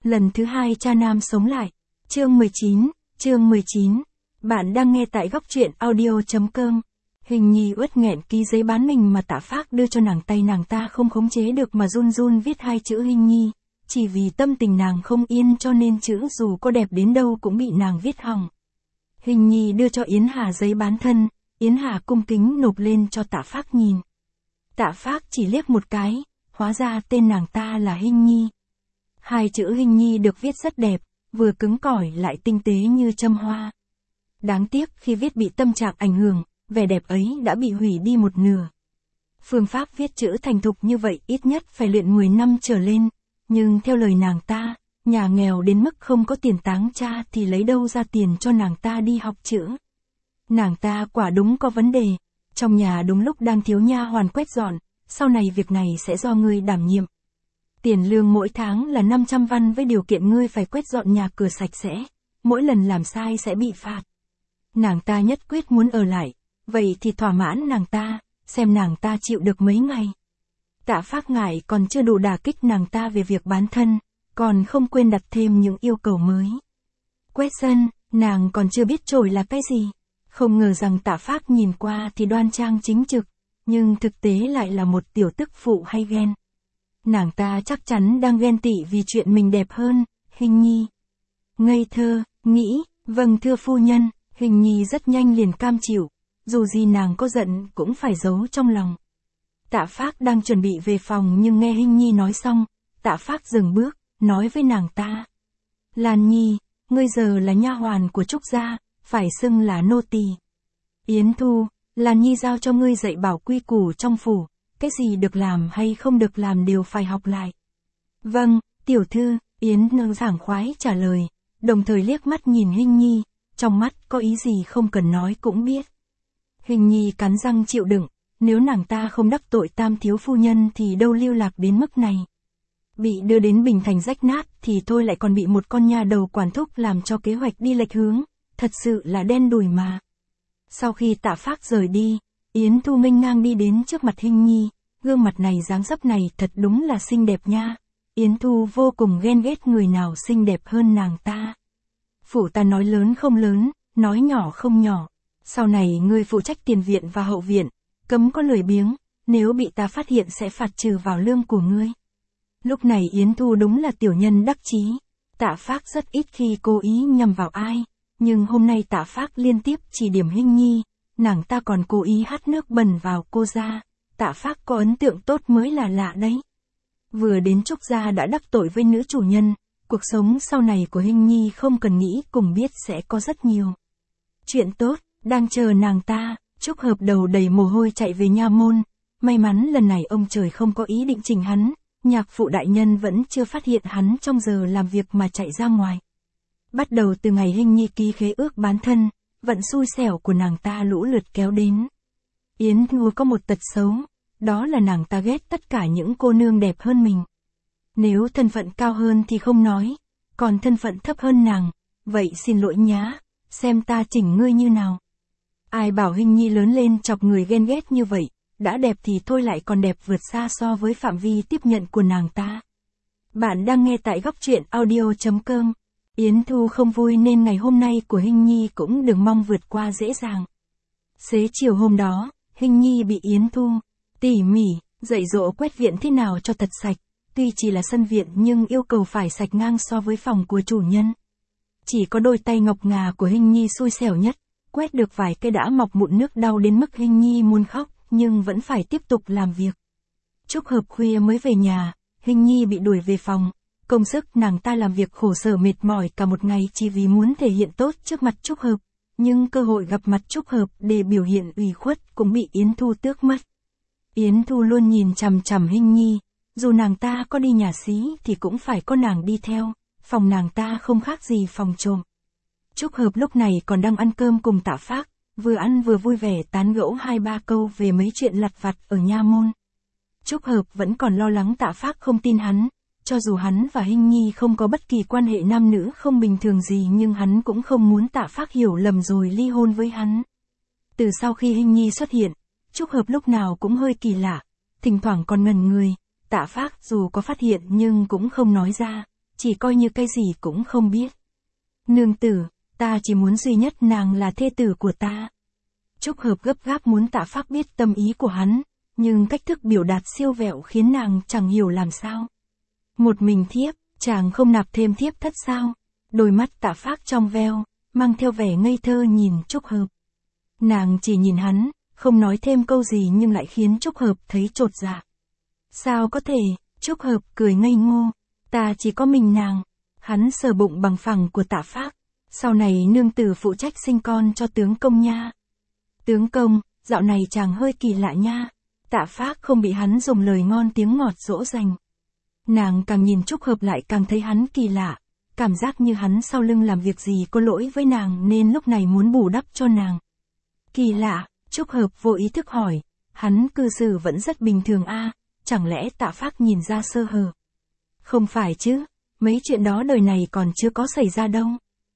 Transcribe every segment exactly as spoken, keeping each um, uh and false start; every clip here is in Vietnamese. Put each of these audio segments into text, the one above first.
lần thứ hai cha nam sống lại. Chương mười chín, chương mười chín. Bạn đang nghe tại góc truyện audio.com. Hình Nhi uất nghẹn ký giấy bán mình mà Tạ Phác đưa cho nàng, tay nàng ta không khống chế được mà run run viết hai chữ Hình Nhi. Chỉ vì tâm tình nàng không yên cho nên chữ dù có đẹp đến đâu cũng bị nàng viết hỏng. Hình Nhi đưa cho Yến Hà giấy bán thân, Yến Hà cung kính nộp lên cho Tạ Phác nhìn. Tạ Phác chỉ liếc một cái, hóa ra tên nàng ta là Hình Nhi. Hai chữ Hình Nhi được viết rất đẹp, vừa cứng cỏi lại tinh tế như châm hoa. Đáng tiếc khi viết bị tâm trạng ảnh hưởng, vẻ đẹp ấy đã bị hủy đi một nửa. Phương pháp viết chữ thành thục như vậy ít nhất phải luyện mười năm trở lên, nhưng theo lời nàng ta, nhà nghèo đến mức không có tiền táng cha thì lấy đâu ra tiền cho nàng ta đi học chữ. Nàng ta quả đúng có vấn đề, trong nhà đúng lúc đang thiếu nha hoàn quét dọn, sau này việc này sẽ do ngươi đảm nhiệm. Tiền lương mỗi tháng là năm trăm văn với điều kiện ngươi phải quét dọn nhà cửa sạch sẽ, mỗi lần làm sai sẽ bị phạt. Nàng ta nhất quyết muốn ở lại, vậy thì thỏa mãn nàng ta, xem nàng ta chịu được mấy ngày. Tạ Phác ngại còn chưa đủ đả kích nàng ta về việc bán thân, còn không quên đặt thêm những yêu cầu mới. Quét sân, nàng còn chưa biết chổi là cái gì. Không ngờ rằng Tạ Phác nhìn qua thì đoan trang chính trực, nhưng thực tế lại là một tiểu tức phụ hay ghen. Nàng ta chắc chắn đang ghen tị vì chuyện mình đẹp hơn, Hình Nhi. Ngây thơ, nghĩ, vâng thưa phu nhân, Hình Nhi rất nhanh liền cam chịu, dù gì nàng có giận cũng phải giấu trong lòng. Tạ Phác đang chuẩn bị về phòng nhưng nghe Hình Nhi nói xong, Tạ Phác dừng bước, nói với nàng ta. Lan Nhi, ngươi giờ là nha hoàn của Trúc gia, phải xưng là nô tỳ. Yến Thu, Lan Nhi giao cho ngươi dạy bảo quy củ trong phủ, cái gì được làm hay không được làm đều phải học lại. Vâng, tiểu thư, Yến Nương sảng khoái trả lời, đồng thời liếc mắt nhìn Hình Nhi, trong mắt có ý gì không cần nói cũng biết. Hình Nhi cắn răng chịu đựng, nếu nàng ta không đắc tội Tam thiếu phu nhân thì đâu lưu lạc đến mức này. Bị đưa đến Bình Thành rách nát thì thôi lại còn bị một con nha đầu quản thúc làm cho kế hoạch đi lệch hướng, thật sự là đen đủi mà. Sau khi Tạ Phác rời đi, Yến Thu nghênh ngang đi đến trước mặt Hình Nhi, gương mặt này dáng dấp này thật đúng là xinh đẹp nha. Yến Thu vô cùng ghen ghét người nào xinh đẹp hơn nàng ta. Phủ ta nói lớn không lớn, nói nhỏ không nhỏ. Sau này ngươi phụ trách tiền viện và hậu viện, cấm có lười biếng, nếu bị ta phát hiện sẽ phạt trừ vào lương của ngươi. Lúc này Yến Thu đúng là tiểu nhân đắc chí. Tạ Phác rất ít khi cố ý nhằm vào ai, nhưng hôm nay Tạ Phác liên tiếp chỉ điểm Hình Nhi, nàng ta còn cố ý hắt nước bẩn vào cô ra. Tạ Phác có ấn tượng tốt mới là lạ đấy. Vừa đến Trúc gia đã đắc tội với nữ chủ nhân, cuộc sống sau này của Hình Nhi không cần nghĩ cùng biết sẽ có rất nhiều chuyện tốt đang chờ nàng ta. Trúc Hợp đầu đầy mồ hôi chạy về nha môn, may mắn lần này ông trời không có ý định chỉnh hắn, nhạc phụ đại nhân vẫn chưa phát hiện hắn trong giờ làm việc mà chạy ra ngoài. Bắt đầu từ ngày Hình Nhi ký khế ước bán thân, vận xui xẻo của nàng ta lũ lượt kéo đến. Yến Thu có một tật xấu, đó là nàng ta ghét tất cả những cô nương đẹp hơn mình. Nếu thân phận cao hơn thì không nói, còn thân phận thấp hơn nàng, vậy xin lỗi nhá, xem ta chỉnh ngươi như nào. Ai bảo Hình Nhi lớn lên chọc người ghen ghét như vậy, đã đẹp thì thôi lại còn đẹp vượt xa so với phạm vi tiếp nhận của nàng ta. Bạn đang nghe tại góc truyện audio.com. Yến Thu không vui nên ngày hôm nay của Hình Nhi cũng đừng mong vượt qua dễ dàng. Xế chiều hôm đó, Hình Nhi bị Yến Thu tỉ mỉ dạy dỗ quét viện thế nào cho thật sạch, tuy chỉ là sân viện nhưng yêu cầu phải sạch ngang so với phòng của chủ nhân. Chỉ có đôi tay ngọc ngà của Hình Nhi xui xẻo nhất, quét được vài cây đã mọc mụn nước đau đến mức Hình Nhi muốn khóc, nhưng vẫn phải tiếp tục làm việc. Trúc Hợp khuya mới về nhà, Hình Nhi bị đuổi về phòng, công sức nàng ta làm việc khổ sở mệt mỏi cả một ngày chỉ vì muốn thể hiện tốt trước mặt Trúc Hợp, nhưng cơ hội gặp mặt Trúc Hợp để biểu hiện ủy khuất cũng bị Yến Thu tước mất. Yến Thu luôn nhìn chằm chằm Hình Nhi, dù nàng ta có đi nhà xí thì cũng phải có nàng đi theo, phòng nàng ta không khác gì phòng trộm. Trúc Hợp lúc này còn đang ăn cơm cùng Tạ Phác, vừa ăn vừa vui vẻ tán gẫu hai ba câu về mấy chuyện lặt vặt ở nha môn. Trúc Hợp vẫn còn lo lắng Tạ Phác không tin hắn, cho dù hắn và Hình Nhi không có bất kỳ quan hệ nam nữ không bình thường gì nhưng hắn cũng không muốn Tạ Phác hiểu lầm rồi ly hôn với hắn. Từ sau khi Hình Nhi xuất hiện, Trúc Hợp lúc nào cũng hơi kỳ lạ, thỉnh thoảng còn ngẩn người, Tạ Phác dù có phát hiện nhưng cũng không nói ra, chỉ coi như cái gì cũng không biết. Nương tử, ta chỉ muốn duy nhất nàng là thê tử của ta. Trúc Hợp gấp gáp muốn Tạ Phác biết tâm ý của hắn, nhưng cách thức biểu đạt siêu vẹo khiến nàng chẳng hiểu làm sao. Một mình thiếp, chàng không nạp thêm thiếp thất sao? Đôi mắt Tạ Phác trong veo, mang theo vẻ ngây thơ nhìn Trúc Hợp. Nàng chỉ nhìn hắn, không nói thêm câu gì nhưng lại khiến Trúc Hợp thấy chột dạ. Sao có thể? Trúc Hợp cười ngây ngô. Ta chỉ có mình nàng. Hắn sờ bụng bằng phẳng của Tạ Phác. Sau này nương tử phụ trách sinh con cho tướng công nha. Tướng công, dạo này chàng hơi kỳ lạ nha. Tạ Phác không bị hắn dùng lời ngon tiếng ngọt dỗ dành. Nàng càng nhìn Trúc Hợp lại càng thấy hắn kỳ lạ. Cảm giác như hắn sau lưng làm việc gì có lỗi với nàng nên lúc này muốn bù đắp cho nàng. Kỳ lạ, Trúc Hợp vô ý thức hỏi. Hắn cư xử vẫn rất bình thường a, chẳng lẽ Tạ Phác nhìn ra sơ hở? Không phải chứ, mấy chuyện đó đời này còn chưa có xảy ra đâu.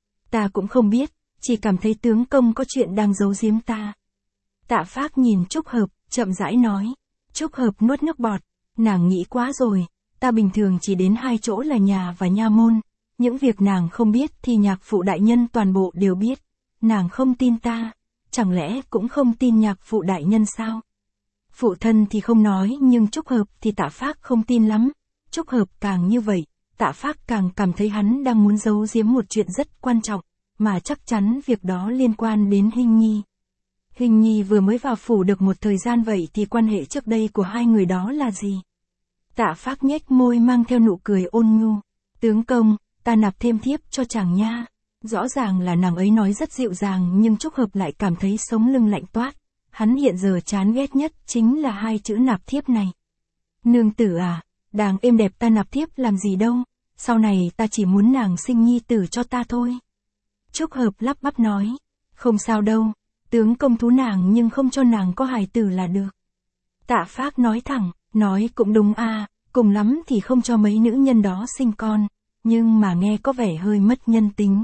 Ta cũng không biết, chỉ cảm thấy tướng công có chuyện đang giấu giếm ta. Tạ Phác nhìn Trúc Hợp, chậm rãi nói. Trúc Hợp nuốt nước bọt, nàng nghĩ quá rồi, ta bình thường chỉ đến hai chỗ là nhà và nha môn. Những việc nàng không biết thì nhạc phụ đại nhân toàn bộ đều biết. Nàng không tin ta, chẳng lẽ cũng không tin nhạc phụ đại nhân sao? Phụ thân thì không nói nhưng Trúc Hợp thì Tạ Phác không tin lắm. Trúc Hợp càng như vậy, Tạ Phác càng cảm thấy hắn đang muốn giấu giếm một chuyện rất quan trọng, mà chắc chắn việc đó liên quan đến Hinh Nhi. Hinh Nhi vừa mới vào phủ được một thời gian vậy thì quan hệ trước đây của hai người đó là gì? Tạ Phác nhếch môi mang theo nụ cười ôn nhu. Tướng công, ta nạp thêm thiếp cho chàng nha. Rõ ràng là nàng ấy nói rất dịu dàng nhưng Trúc Hợp lại cảm thấy sống lưng lạnh toát. Hắn hiện giờ chán ghét nhất chính là hai chữ nạp thiếp này. Nương tử à, đàng êm đẹp ta nạp thiếp làm gì đâu, sau này ta chỉ muốn nàng sinh nhi tử cho ta thôi. Trúc Hợp lắp bắp nói, không sao đâu, tướng công thú nàng nhưng không cho nàng có hài tử là được. Tạ Phác nói thẳng, nói cũng đúng à, cùng lắm thì không cho mấy nữ nhân đó sinh con, nhưng mà nghe có vẻ hơi mất nhân tính.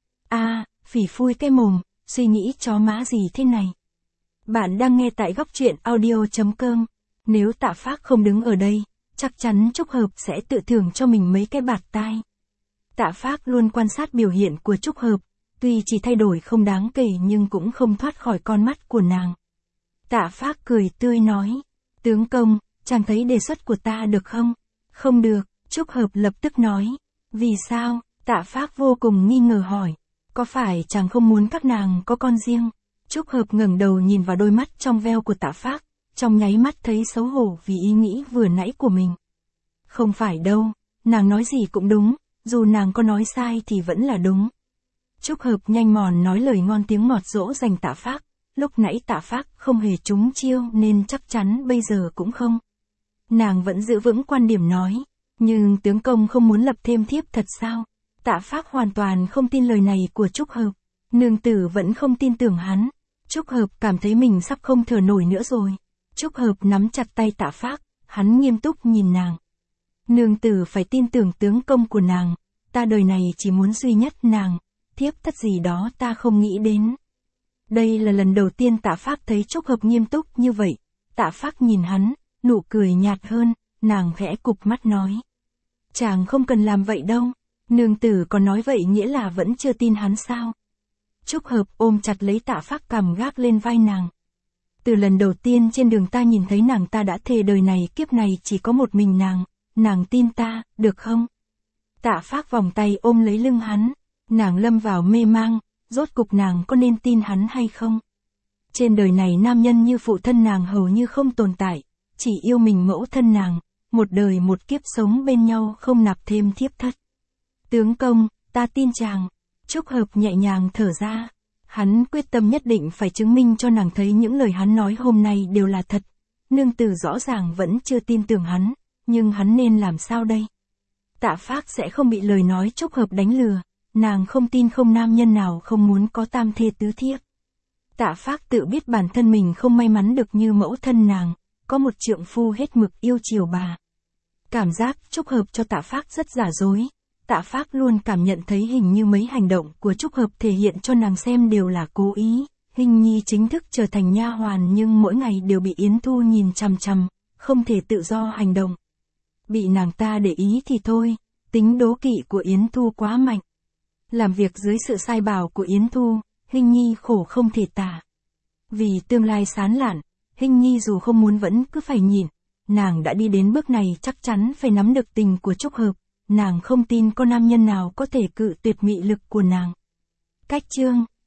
À, phỉ phui cái mồm, suy nghĩ chó má gì thế này. Bạn đang nghe tại góc truyện audio chấm com. Nếu Tạ Phác không đứng ở đây, chắc chắn Trúc Hợp sẽ tự thưởng cho mình mấy cái bạt tai. Tạ Phác luôn quan sát biểu hiện của Trúc Hợp, tuy chỉ thay đổi không đáng kể nhưng cũng không thoát khỏi con mắt của nàng. Tạ Phác cười tươi nói, tướng công, chàng thấy đề xuất của ta được không? Không được, Trúc Hợp lập tức nói. Vì sao? Tạ Phác vô cùng nghi ngờ hỏi. Có phải chàng không muốn các nàng có con riêng? Trúc Hợp ngẩng đầu nhìn vào đôi mắt trong veo của Tạ Phác, trong nháy mắt thấy xấu hổ vì ý nghĩ vừa nãy của mình. Không phải đâu, nàng nói gì cũng đúng, dù nàng có nói sai thì vẫn là đúng. Trúc Hợp nhanh mòn nói lời ngon tiếng ngọt dỗ dành Tạ Phác, lúc nãy Tạ Phác không hề trúng chiêu nên chắc chắn bây giờ cũng không. Nàng vẫn giữ vững quan điểm nói, nhưng tướng công không muốn lập thêm thiếp thật sao? Tạ Phác hoàn toàn không tin lời này của Trúc Hợp, nương tử vẫn không tin tưởng hắn. Trúc Hợp cảm thấy mình sắp không thở nổi nữa rồi. Trúc Hợp nắm chặt tay Tạ Phác, hắn nghiêm túc nhìn nàng. Nương tử phải tin tưởng tướng công của nàng, ta đời này chỉ muốn duy nhất nàng, thiếp thất gì đó ta không nghĩ đến. Đây là lần đầu tiên Tạ Phác thấy Trúc Hợp nghiêm túc như vậy. Tạ Phác nhìn hắn, nụ cười nhạt hơn, nàng khẽ cụp mắt nói. Chàng không cần làm vậy đâu, nương tử còn nói vậy nghĩa là vẫn chưa tin hắn sao? Trúc Hợp ôm chặt lấy Tạ Phác cằm gác lên vai nàng. Từ lần đầu tiên trên đường ta nhìn thấy nàng ta đã thề đời này kiếp này chỉ có một mình nàng, nàng tin ta, được không? Tạ Phác vòng tay ôm lấy lưng hắn, nàng lâm vào mê mang, rốt cục nàng có nên tin hắn hay không? Trên đời này nam nhân như phụ thân nàng hầu như không tồn tại, chỉ yêu mình mẫu thân nàng, một đời một kiếp sống bên nhau không nạp thêm thiếp thất. Tướng công, ta tin chàng. Trúc Hợp nhẹ nhàng thở ra. Hắn quyết tâm nhất định phải chứng minh cho nàng thấy những lời hắn nói hôm nay đều là thật. Nương tử rõ ràng vẫn chưa tin tưởng hắn, nhưng hắn nên làm sao đây? Tạ Phác sẽ không bị lời nói Trúc Hợp đánh lừa, nàng không tin không nam nhân nào không muốn có tam thê tứ thiếp. Tạ Phác tự biết bản thân mình không may mắn được như mẫu thân nàng, có một trượng phu hết mực yêu chiều bà. Cảm giác Trúc Hợp cho Tạ Phác rất giả dối. Tạ Phác luôn cảm nhận thấy hình như mấy hành động của Trúc Hợp thể hiện cho nàng xem đều là cố ý. Hinh Nhi chính thức trở thành nha hoàn nhưng mỗi ngày đều bị Yến Thu nhìn chằm chằm, không thể tự do hành động. Bị nàng ta để ý thì thôi, Tính đố kỵ của Yến Thu quá mạnh. Làm việc dưới sự sai bảo của Yến Thu, Hình Nhi khổ không thể tả. Vì tương lai sáng lạn, Hình Nhi dù không muốn vẫn cứ phải nhịn. Nàng đã đi đến bước này chắc chắn phải nắm được tình của Trúc Hợp. Nàng không tin có nam nhân nào có thể cự tuyệt mị lực của nàng. Cách chương